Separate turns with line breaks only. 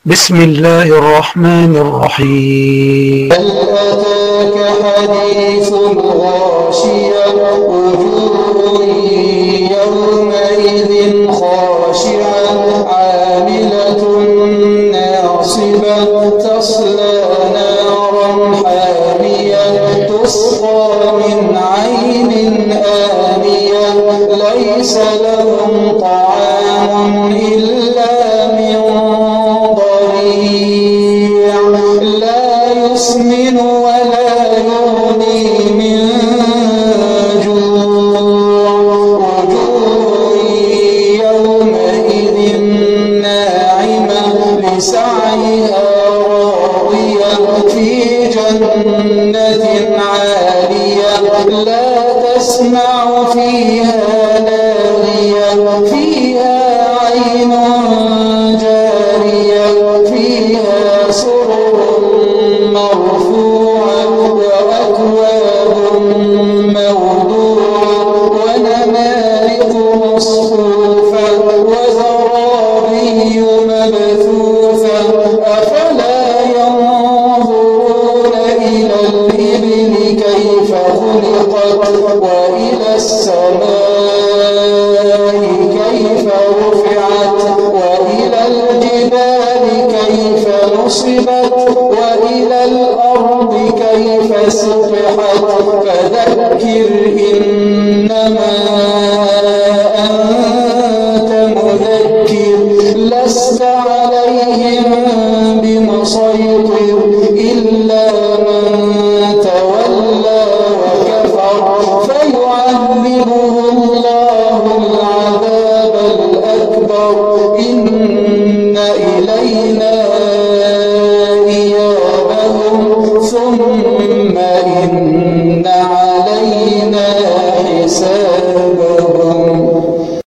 بسم الله الرحمن الرحيم.
هل أتاك حديث الغاشية وجوه يومئذ خاشعة عاملة ناصبة تصلى نارا حامية تسقى من عين آنية ليس لهم طعام إلا من ضريع لا يسمن ولا يغني من جوع وجوه يومئذ ناعمة لسعيها راضية في جنة عالية لا تسمع فيها لاغية فيها عين جارية فيها سرر مرفوعة وأكواب موضوعة ونمارق مصفوفة وزرابي مبثوثة أفلا ينظرون إلى الإبل كيف خلقت وإلى السماء كيف رفعت وإلى الجبال كيف نصبت وإلى الأرض كيف سطحت فذكر إنما أنت مذكر لست عليهم بمسيطر إلا من تولى وكفر فيعذبه الله العذاب الأكبر إن إلينا إيابهم ثم إن علينا حسابهم.